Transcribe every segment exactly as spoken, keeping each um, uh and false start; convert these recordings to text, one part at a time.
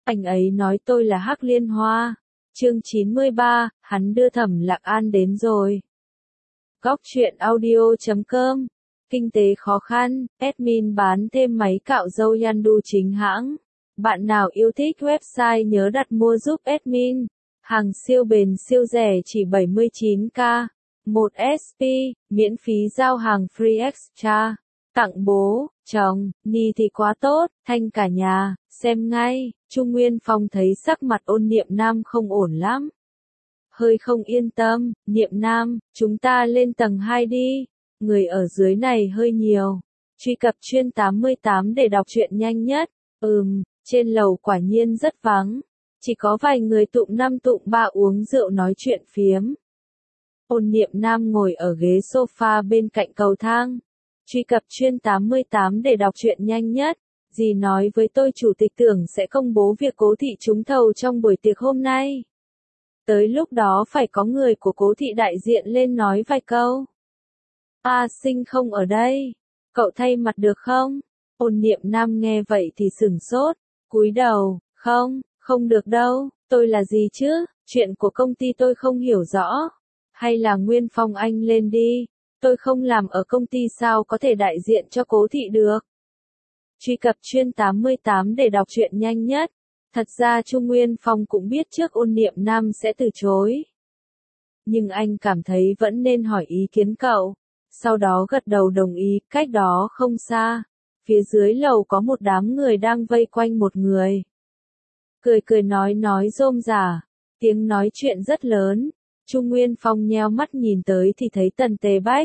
Anh ấy nói tôi là Hắc Liên Hoa. Chương chín mươi ba, hắn đưa Thẩm Lạc An đến rồi. Góc truyện audio chấm com. Kinh tế khó khăn, admin bán thêm máy cạo râu Yandu chính hãng. Bạn nào yêu thích website nhớ đặt mua giúp admin. Hàng siêu bền siêu rẻ chỉ bảy mươi chín k. một ét pê, miễn phí giao hàng free extra. Tặng bố, chồng, Ni thì quá tốt, thanh cả nhà, xem ngay. Trung Nguyên Phong thấy sắc mặt Ôn Niệm Nam không ổn lắm. Hơi không yên tâm, Niệm Nam, chúng ta lên tầng hai đi. Người ở dưới này hơi nhiều. Truy cập chuyên tám mươi tám để đọc truyện nhanh nhất. Ừm, trên lầu quả nhiên rất vắng. Chỉ có vài người tụm năm tụm ba uống rượu nói chuyện phiếm. Ôn Niệm Nam ngồi ở ghế sofa bên cạnh cầu thang. Truy cập chuyên tám mươi tám để đọc truyện nhanh nhất. Dì nói với tôi chủ tịch tưởng sẽ công bố việc Cố thị trúng thầu trong buổi tiệc hôm nay. Tới lúc đó phải có người của Cố thị đại diện lên nói vài câu. A Sinh không ở đây. Cậu thay mặt được không? Ôn Niệm Nam nghe vậy thì sửng sốt, cúi đầu, không, không được đâu, tôi là gì chứ, chuyện của công ty tôi không hiểu rõ. Hay là Nguyên Phong anh lên đi, tôi không làm ở công ty sao có thể đại diện cho Cố thị được. Truy cập chuyên tám mươi tám để đọc truyện nhanh nhất. Thật ra Trung Nguyên Phong cũng biết trước Ôn Niệm Nam sẽ từ chối. Nhưng anh cảm thấy vẫn nên hỏi ý kiến cậu. Sau đó gật đầu đồng ý, cách đó không xa. Phía dưới lầu có một đám người đang vây quanh một người. Cười cười nói nói rôm rả. Tiếng nói chuyện rất lớn. Trung Nguyên Phong nheo mắt nhìn tới thì thấy Tần Tề Bách.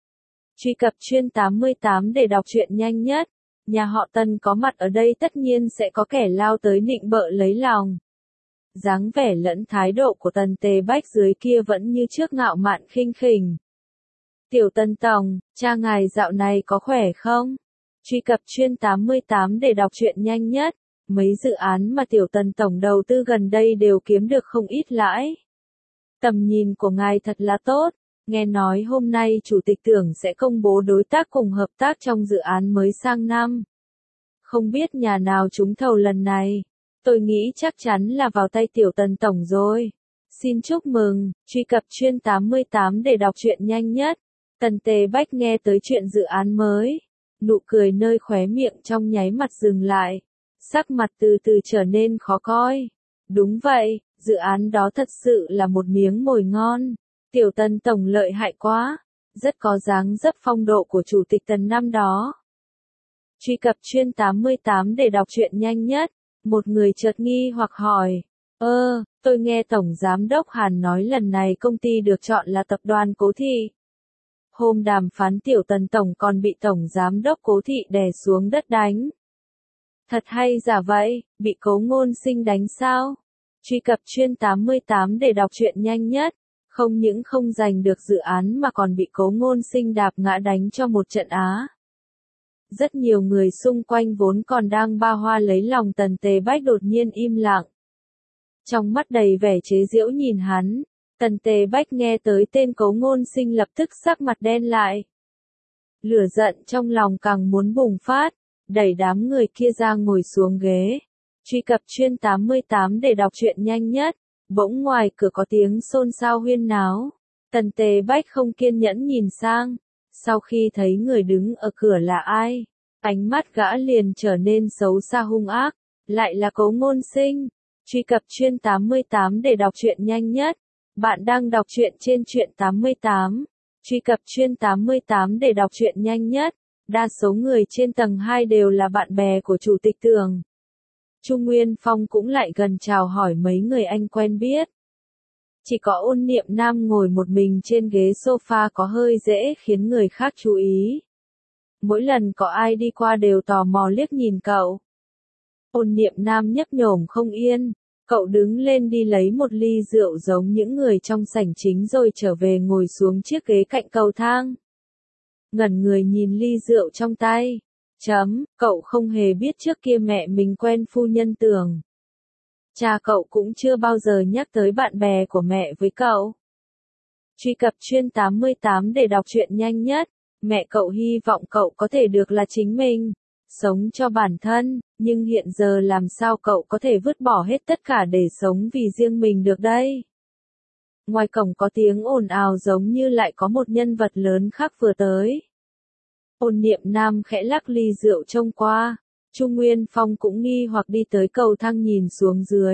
Truy cập chuyên tám mươi tám để đọc truyện nhanh nhất. Nhà họ Tần có mặt ở đây tất nhiên sẽ có kẻ lao tới nịnh bợ lấy lòng. Dáng vẻ lẫn thái độ của Tần Tề Bách dưới kia vẫn như trước ngạo mạn khinh khỉnh. Tiểu Tần Tổng, cha ngài dạo này có khỏe không? Truy cập chuyên tám mươi tám để đọc truyện nhanh nhất. Mấy dự án mà Tiểu Tần Tổng đầu tư gần đây đều kiếm được không ít lãi. Tầm nhìn của ngài thật là tốt. Nghe nói hôm nay Chủ tịch Tưởng sẽ công bố đối tác cùng hợp tác trong dự án mới sang năm. Không biết nhà nào trúng thầu lần này. Tôi nghĩ chắc chắn là vào tay Tiểu Tần Tổng rồi. Xin chúc mừng, truy cập chuyên tám mươi tám để đọc truyện nhanh nhất. Tần Tề Bách nghe tới chuyện dự án mới. Nụ cười nơi khóe miệng trong nháy mắt dừng lại. Sắc mặt từ từ trở nên khó coi. Đúng vậy, dự án đó thật sự là một miếng mồi ngon. Tiểu Tần Tổng lợi hại quá. Rất có dáng dấp phong độ của Chủ tịch Tần năm đó. Truy cập chuyên tám mươi tám để đọc truyện nhanh nhất. Một người chợt nghi hoặc hỏi. Ơ, tôi nghe Tổng Giám đốc Hàn nói lần này công ty được chọn là tập đoàn Cố thị. Hôm đàm phán Tiểu Tần Tổng còn bị Tổng Giám đốc Cố thị đè xuống đất đánh. Thật hay giả vậy, bị Cố Ngôn Sinh đánh sao? Truy cập chuyên tám mươi tám để đọc truyện nhanh nhất. Không những không giành được dự án mà còn bị Cố Ngôn Sinh đạp ngã đánh cho một trận á. Rất nhiều người xung quanh vốn còn đang ba hoa lấy lòng Tần Tề Bách đột nhiên im lặng. Trong mắt đầy vẻ chế giễu nhìn hắn, Tần Tề Bách nghe tới tên Cố Ngôn Sinh lập tức sắc mặt đen lại. Lửa giận trong lòng càng muốn bùng phát, đẩy đám người kia ra ngồi xuống ghế. Truy cập chuyên tám mươi tám để đọc truyện nhanh nhất. Bỗng ngoài cửa có tiếng xôn xao huyên náo. Tần Tề Bách không kiên nhẫn nhìn sang. Sau khi thấy người đứng ở cửa là ai, ánh mắt gã liền trở nên xấu xa hung ác. Lại là Cố Ngôn Sinh. Truy cập chuyên tám mươi tám để đọc truyện nhanh nhất. Bạn đang đọc truyện trên truyện tám mươi tám. Truy cập chuyên tám mươi tám để đọc truyện nhanh nhất. Đa số người trên tầng hai đều là bạn bè của Chủ tịch Tưởng. Trung Nguyên Phong cũng lại gần chào hỏi mấy người anh quen biết. Chỉ có Ôn Niệm Nam ngồi một mình trên ghế sofa có hơi dễ khiến người khác chú ý. Mỗi lần có ai đi qua đều tò mò liếc nhìn cậu. Ôn Niệm Nam nhấp nhổm không yên. Cậu đứng lên đi lấy một ly rượu giống những người trong sảnh chính rồi trở về ngồi xuống chiếc ghế cạnh cầu thang. Ngẩn người nhìn ly rượu trong tay. Chấm, cậu không hề biết trước kia mẹ mình quen phu nhân Tưởng. Cha cậu cũng chưa bao giờ nhắc tới bạn bè của mẹ với cậu. Truy cập chuyên tám mươi tám để đọc truyện nhanh nhất. Mẹ cậu hy vọng cậu có thể được là chính mình. sống cho bản thân, nhưng hiện giờ làm sao cậu có thể vứt bỏ hết tất cả để sống vì riêng mình được đây? Ngoài cổng có tiếng ồn ào giống như lại có một nhân vật lớn khác vừa tới. Ôn Niệm Nam khẽ lắc ly rượu trông qua, Trung Nguyên Phong cũng nghi hoặc đi tới cầu thang nhìn xuống dưới.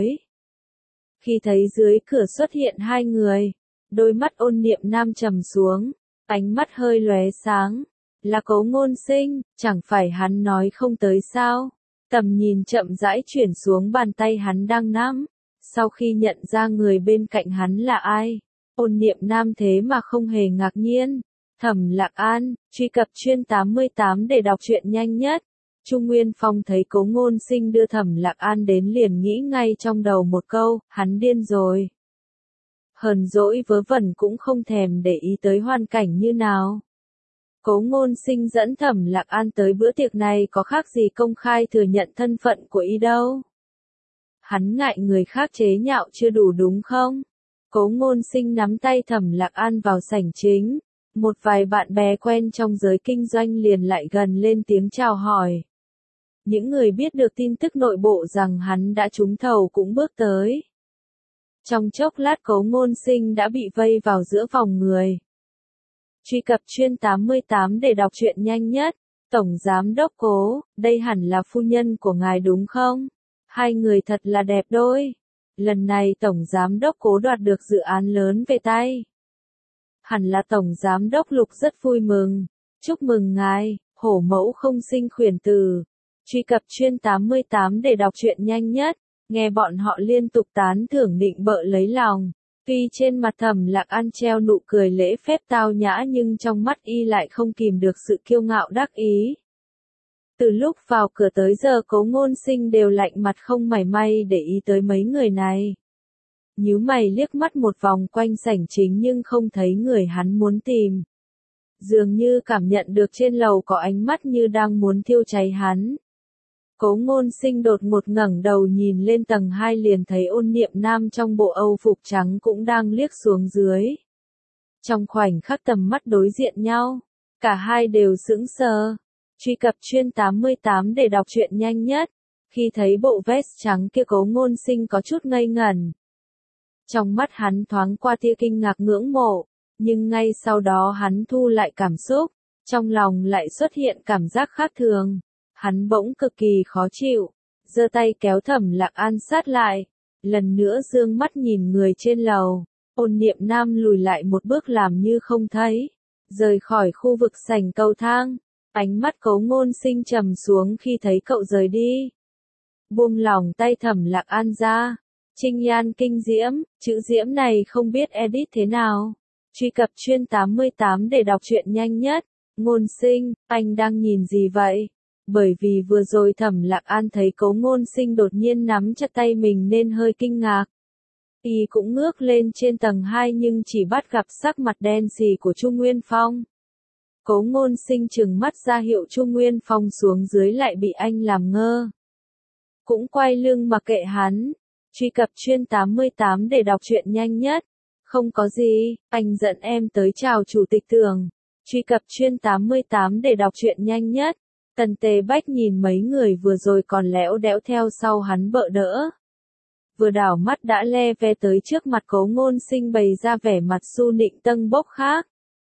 Khi thấy dưới cửa xuất hiện hai người, đôi mắt Ôn Niệm Nam trầm xuống, ánh mắt hơi lóe sáng. Là Cố Ngôn Sinh, chẳng phải hắn nói không tới sao? Tầm nhìn chậm rãi chuyển xuống bàn tay hắn đang nắm. Sau khi nhận ra người bên cạnh hắn là ai, Ôn Niệm Nam thế mà không hề ngạc nhiên. Thẩm Lạc An, truy cập chuyên tám mươi tám để đọc truyện nhanh nhất. Trung Nguyên Phong thấy Cố Ngôn Sinh đưa Thẩm Lạc An đến liền nghĩ ngay trong đầu một câu, hắn điên rồi. Hờn dỗi vớ vẩn cũng không thèm để ý tới hoàn cảnh như nào. Cố Ngôn Sinh dẫn Thẩm Lạc An tới bữa tiệc này có khác gì công khai thừa nhận thân phận của y đâu. Hắn ngại người khác chế nhạo chưa đủ đúng không? Cố Ngôn Sinh nắm tay Thẩm Lạc An vào sảnh chính. Một vài bạn bè quen trong giới kinh doanh liền lại gần lên tiếng chào hỏi. Những người biết được tin tức nội bộ rằng hắn đã trúng thầu cũng bước tới. Trong chốc lát Cố Ngôn Sinh đã bị vây vào giữa vòng người. Truy cập chuyên tám mươi tám để đọc truyện nhanh nhất. Tổng Giám Đốc Cố, đây hẳn là phu nhân của ngài đúng không? Hai người thật là đẹp đôi. Lần này Tổng Giám Đốc Cố đoạt được dự án lớn về tay. Hẳn là Tổng Giám Đốc Lục rất vui mừng. Chúc mừng ngài, hổ mẫu không sinh khuyển tử. Truy cập chuyên tám mươi tám để đọc truyện nhanh nhất. Nghe bọn họ liên tục tán thưởng định bợ lấy lòng. Tuy trên mặt Thẩm Lạc An treo nụ cười lễ phép tao nhã nhưng trong mắt y lại không kìm được sự kiêu ngạo đắc ý. Từ lúc vào cửa tới giờ Cố Ngôn Sinh đều lạnh mặt không mảy may để ý tới mấy người này. Nhíu mày liếc mắt một vòng quanh sảnh chính nhưng không thấy người hắn muốn tìm. Dường như cảm nhận được trên lầu có ánh mắt như đang muốn thiêu cháy hắn. Cố Ngôn Sinh đột ngột ngẩng đầu nhìn lên tầng hai liền thấy Ôn Niệm Nam trong bộ Âu phục trắng cũng đang liếc xuống dưới. Trong khoảnh khắc tầm mắt đối diện nhau, cả hai đều sững sờ. Truy cập chuyên tám mươi tám để đọc truyện nhanh nhất. Khi thấy bộ vest trắng kia Cố Ngôn Sinh có chút ngây ngẩn. Trong mắt hắn thoáng qua tia kinh ngạc ngưỡng mộ, nhưng ngay sau đó hắn thu lại cảm xúc, trong lòng lại xuất hiện cảm giác khác thường. Hắn bỗng cực kỳ khó chịu, giơ tay kéo Thẩm Lạc An sát lại, lần nữa dương mắt nhìn người trên lầu. Ôn Niệm Nam lùi lại một bước làm như không thấy, rời khỏi khu vực sảnh cầu thang. Ánh mắt Cố Ngôn Sinh trầm xuống khi thấy cậu rời đi. Buông lỏng tay Thẩm Lạc An ra. Trinh Nhan kinh diễm, chữ diễm này không biết edit thế nào. Truy cập chuyên tám mươi tám để đọc truyện nhanh nhất. Ngôn Sinh, anh đang nhìn gì vậy? Bởi vì vừa rồi Thẩm Lạc An thấy Cố Ngôn Sinh đột nhiên nắm chặt tay mình nên hơi kinh ngạc. Y cũng ngước lên trên tầng hai nhưng chỉ bắt gặp sắc mặt đen sì của Trung Nguyên Phong. Cố Ngôn Sinh trừng mắt ra hiệu Trung Nguyên Phong xuống dưới lại bị anh làm ngơ. Cũng quay lưng mặc kệ hắn. Truy cập chuyên tám mươi tám để đọc truyện nhanh nhất. Không có gì, anh dẫn em tới chào chủ tịch Tưởng. Truy cập chuyên tám mươi tám để đọc truyện nhanh nhất. Tần Tề Bách nhìn mấy người vừa rồi còn lẽo đẽo theo sau hắn bợ đỡ. Vừa đảo mắt đã le ve tới trước mặt Cố Ngôn Sinh bày ra vẻ mặt su nịnh tâng bốc khác.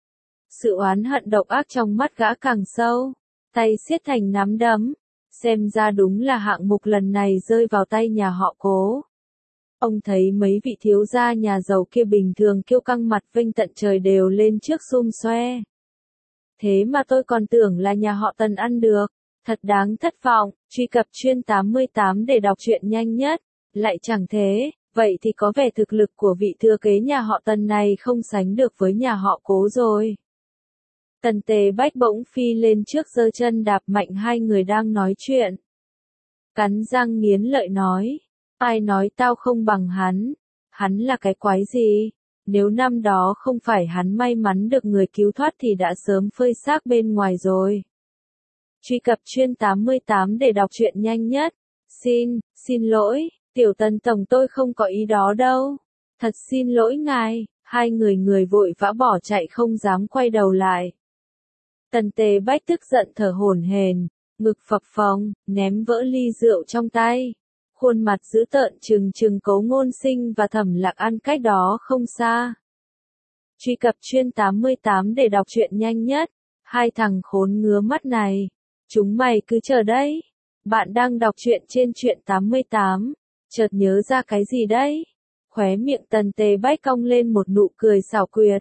Sự oán hận độc ác trong mắt gã càng sâu, tay siết thành nắm đấm. Xem ra đúng là hạng mục lần này rơi vào tay nhà họ Cố. Ông thấy mấy vị thiếu gia nhà giàu kia bình thường kiêu căng mặt vênh tận trời đều lên trước xum xoe. Thế mà tôi còn tưởng là nhà họ Tần ăn được, thật đáng thất vọng. Truy cập chuyên tám mươi tám để đọc truyện nhanh nhất. Lại chẳng thế, vậy thì có vẻ thực lực của vị thừa kế nhà họ Tần này không sánh được với nhà họ Cố rồi. Tần Tề Bách bỗng phi lên trước giơ chân đạp mạnh hai người đang nói chuyện. Cắn răng nghiến lợi nói, ai nói tao không bằng hắn, hắn là cái quái gì, nếu năm đó không phải hắn may mắn được người cứu thoát thì đã sớm phơi xác bên ngoài rồi. Truy cập chuyên tám mươi tám để đọc truyện nhanh nhất. Xin, xin lỗi, Tiểu Tần Tổng tôi không có ý đó đâu. Thật xin lỗi ngài, hai người người vội vã bỏ chạy không dám quay đầu lại. Tần Tề Bách tức giận thở hổn hển, ngực phập phồng, ném vỡ ly rượu trong tay. Khuôn mặt dữ tợn trừng trừng Cố Ngôn Sinh và Thẩm Lạc An cách đó không xa. Truy cập chuyên tám mươi tám để đọc truyện nhanh nhất. Hai thằng khốn ngứa mắt này. Chúng mày cứ chờ đấy. Bạn đang đọc truyện trên truyện tám mươi tám. Chợt nhớ ra cái gì đấy? Khóe miệng Tần Tề Bách cong lên một nụ cười xảo quyệt.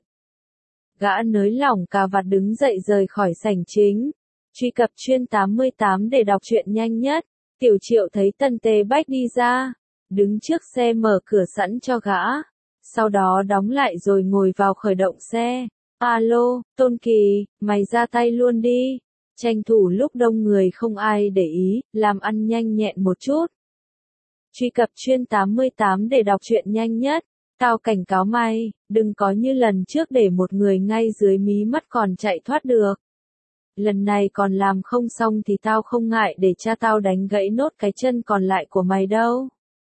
Gã nới lỏng cà vạt đứng dậy rời khỏi sảnh chính. Truy cập chuyên tám mươi tám để đọc truyện nhanh nhất. Tiểu Triệu thấy Tần Tề Bách đi ra, đứng trước xe mở cửa sẵn cho gã, sau đó đóng lại rồi ngồi vào khởi động xe. Alo, Tôn Kỳ, mày ra tay luôn đi, tranh thủ lúc đông người không ai để ý, làm ăn nhanh nhẹn một chút. Truy cập chuyên tám mươi tám để đọc truyện nhanh nhất. Tao cảnh cáo mày, đừng có như lần trước để một người ngay dưới mí mắt còn chạy thoát được. Lần này còn làm không xong thì tao không ngại để cha tao đánh gãy nốt cái chân còn lại của mày đâu.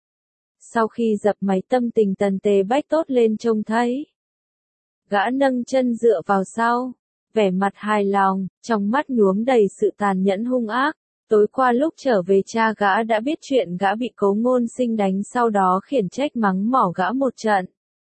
Sau khi dập máy tâm tình Tần Tề Bách tốt lên trông thấy. Gã nâng chân dựa vào sau, vẻ mặt hài lòng, trong mắt nhuốm đầy sự tàn nhẫn hung ác. Tối qua lúc trở về cha gã đã biết chuyện gã bị Cố Ngôn Sinh đánh, sau đó khiển trách mắng mỏ gã một trận.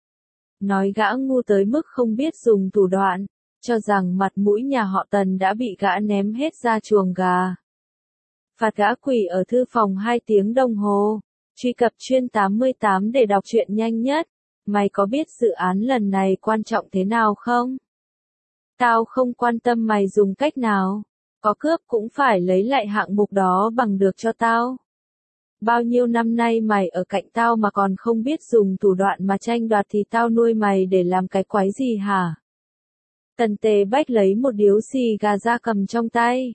Nói gã ngu tới mức không biết dùng thủ đoạn, cho rằng mặt mũi nhà họ Tần đã bị gã ném hết ra chuồng gà. Phạt gã quỳ ở thư phòng hai tiếng đồng hồ. Truy cập chuyên tám mươi tám để đọc truyện nhanh nhất. Mày có biết dự án lần này quan trọng thế nào không? Tao không quan tâm mày dùng cách nào. Có cướp cũng phải lấy lại hạng mục đó bằng được cho tao. Bao nhiêu năm nay mày ở cạnh tao mà còn không biết dùng thủ đoạn mà tranh đoạt thì tao nuôi mày để làm cái quái gì hả? Tần Tề Bách lấy một điếu xì gà ra cầm trong tay.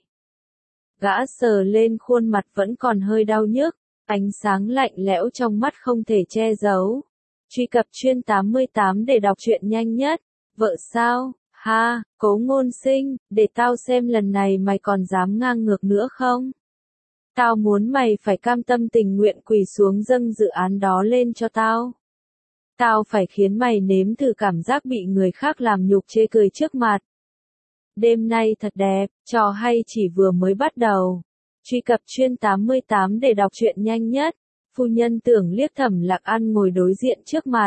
Gã sờ lên khuôn mặt vẫn còn hơi đau nhức, ánh sáng lạnh lẽo trong mắt không thể che giấu. Truy cập chuyên tám mươi tám để đọc truyện nhanh nhất. Vợ sao? Ha, Cố Ngôn Sinh, để tao xem lần này mày còn dám ngang ngược nữa không? Tao muốn mày phải cam tâm tình nguyện quỳ xuống dâng dự án đó lên cho tao. Tao phải khiến mày nếm thử cảm giác bị người khác làm nhục chê cười trước mặt. Đêm nay thật đẹp, trò hay chỉ vừa mới bắt đầu. Truy cập chuyên tám mươi tám để đọc truyện nhanh nhất. Phu nhân Tưởng liếc Thẩm Lạc An ngồi đối diện trước mặt.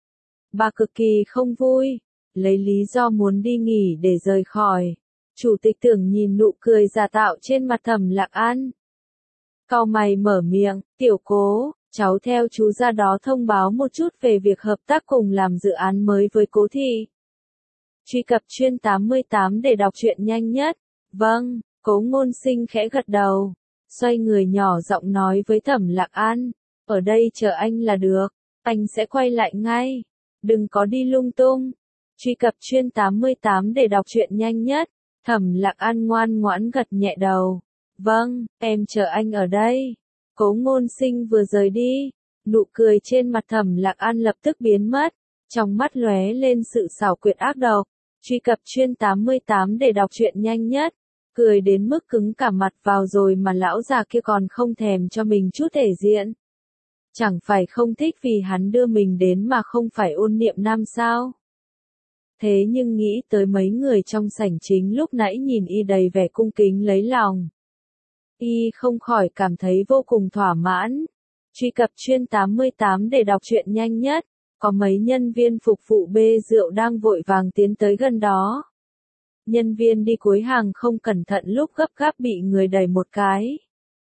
Bà cực kỳ không vui, lấy lý do muốn đi nghỉ để rời khỏi. Chủ tịch Tưởng nhìn nụ cười giả tạo trên mặt Thẩm Lạc An. Cau mày mở miệng, tiểu Cố, cháu theo chú ra đó thông báo một chút về việc hợp tác cùng làm dự án mới với Cố thị. Truy cập chuyên tám mươi tám để đọc truyện nhanh nhất. Vâng, Cố Ngôn Sinh khẽ gật đầu, xoay người nhỏ giọng nói với Thẩm Lạc An, ở đây chờ anh là được, anh sẽ quay lại ngay, đừng có đi lung tung. Truy cập chuyên tám mươi tám để đọc truyện nhanh nhất. Thẩm Lạc An ngoan ngoãn gật nhẹ đầu. Vâng, em chờ anh ở đây. Cố Ngôn Sinh vừa rời đi, nụ cười trên mặt Thẩm Lạc An lập tức biến mất, trong mắt lóe lên sự xảo quyệt ác độc. Truy cập chuyên tám mươi tám để đọc truyện nhanh nhất. Cười đến mức cứng cả mặt vào rồi mà lão già kia còn không thèm cho mình chút thể diện. Chẳng phải không thích vì hắn đưa mình đến mà không phải Ôn Niệm Nam sao? Thế nhưng nghĩ tới mấy người trong sảnh chính lúc nãy nhìn y đầy vẻ cung kính lấy lòng. Y không khỏi cảm thấy vô cùng thỏa mãn. Truy cập chuyên tám mươi tám để đọc truyện nhanh nhất. Có mấy nhân viên phục vụ bê rượu đang vội vàng tiến tới gần đó. Nhân viên đi cuối hàng không cẩn thận lúc gấp gáp bị người đẩy một cái.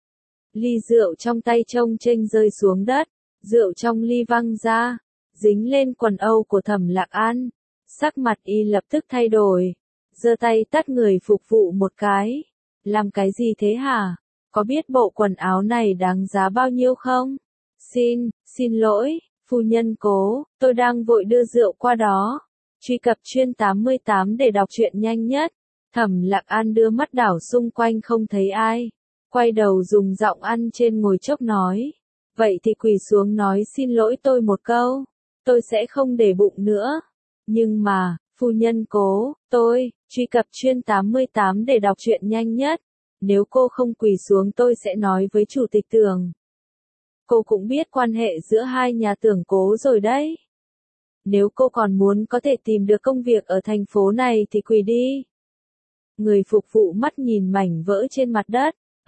Ly rượu trong tay trông chênh rơi xuống đất, rượu trong ly văng ra, dính lên quần âu của Thẩm Lạc An. Sắc mặt y lập tức thay đổi, giơ tay tát người phục vụ một cái. Làm cái gì thế hả? Có biết bộ quần áo này đáng giá bao nhiêu không? Xin, xin lỗi, phu nhân Cố, tôi đang vội đưa rượu qua đó. Truy cập chuyên tám mươi tám để đọc truyện nhanh nhất. Thẩm Lạc An đưa mắt đảo xung quanh không thấy ai, quay đầu dùng giọng ăn trên ngồi chốc nói. Vậy thì quỳ xuống nói xin lỗi tôi một câu, tôi sẽ không để bụng nữa. Nhưng mà, phu nhân Cố, tôi, truy cập chuyên tám mươi tám để đọc truyện nhanh nhất. Nếu cô không quỳ xuống tôi sẽ nói với chủ tịch Tưởng. Cô cũng biết quan hệ giữa hai nhà Tưởng Cố rồi đấy. Nếu cô còn muốn có thể tìm được công việc ở thành phố này thì quỳ đi. Người phục vụ mắt nhìn mảnh vỡ trên mặt đất,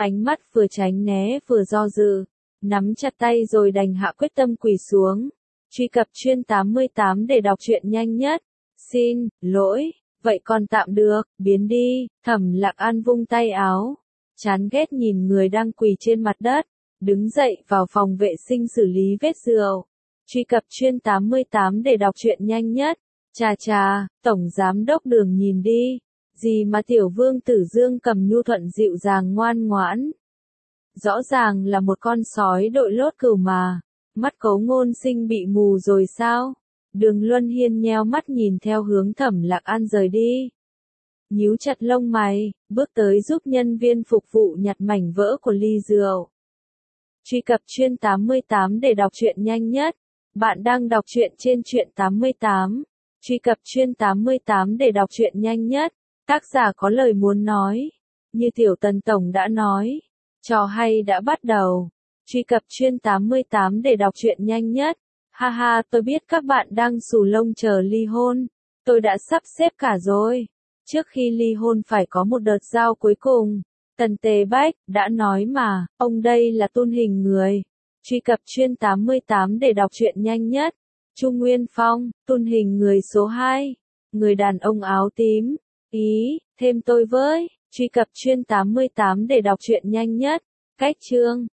Ánh mắt vừa tránh né vừa do dự, nắm chặt tay rồi đành hạ quyết tâm quỳ xuống. Truy cập chuyên tám mươi tám để đọc truyện nhanh nhất. Xin lỗi, vậy còn tạm được, biến đi. Thẩm Lạc An vung tay áo, chán ghét nhìn người đang quỳ trên mặt đất, đứng dậy vào phòng vệ sinh xử lý vết rượu. Truy cập chuyên tám mươi tám để đọc truyện nhanh nhất. Chà chà, tổng giám đốc Đường nhìn đi, gì mà tiểu vương tử Dương Cầm nhu thuận dịu dàng ngoan ngoãn. Rõ ràng là một con sói đội lốt cừu mà, mắt Cấu Ngôn Sinh bị mù rồi sao? Đường Luân Hiên nheo mắt nhìn theo hướng Thẩm Lạc An rời đi. Nhíu chặt lông mày, bước tới giúp nhân viên phục vụ nhặt mảnh vỡ của ly rượu. Truy cập chuyên tám mươi tám để đọc truyện nhanh nhất. Bạn đang đọc truyện trên truyện tám mươi tám. Truy cập chuyên tám mươi tám để đọc truyện nhanh nhất. Tác giả có lời muốn nói. Như Tiểu Tần Tổng đã nói, trò hay đã bắt đầu. Truy cập chuyên tám mươi tám để đọc truyện nhanh nhất. Ha ha, tôi biết các bạn đang xù lông chờ ly hôn. Tôi đã sắp xếp cả rồi. Trước khi ly hôn phải có một đợt giao cuối cùng. Tần Tề Bách đã nói mà, ông đây là tôn hình người. Truy cập chuyên tám mươi tám để đọc truyện nhanh nhất. Trung Nguyên Phong, tôn hình người số hai. Người đàn ông áo tím. Ý, thêm tôi với. Truy cập chuyên tám mươi tám để đọc truyện nhanh nhất. Cách chương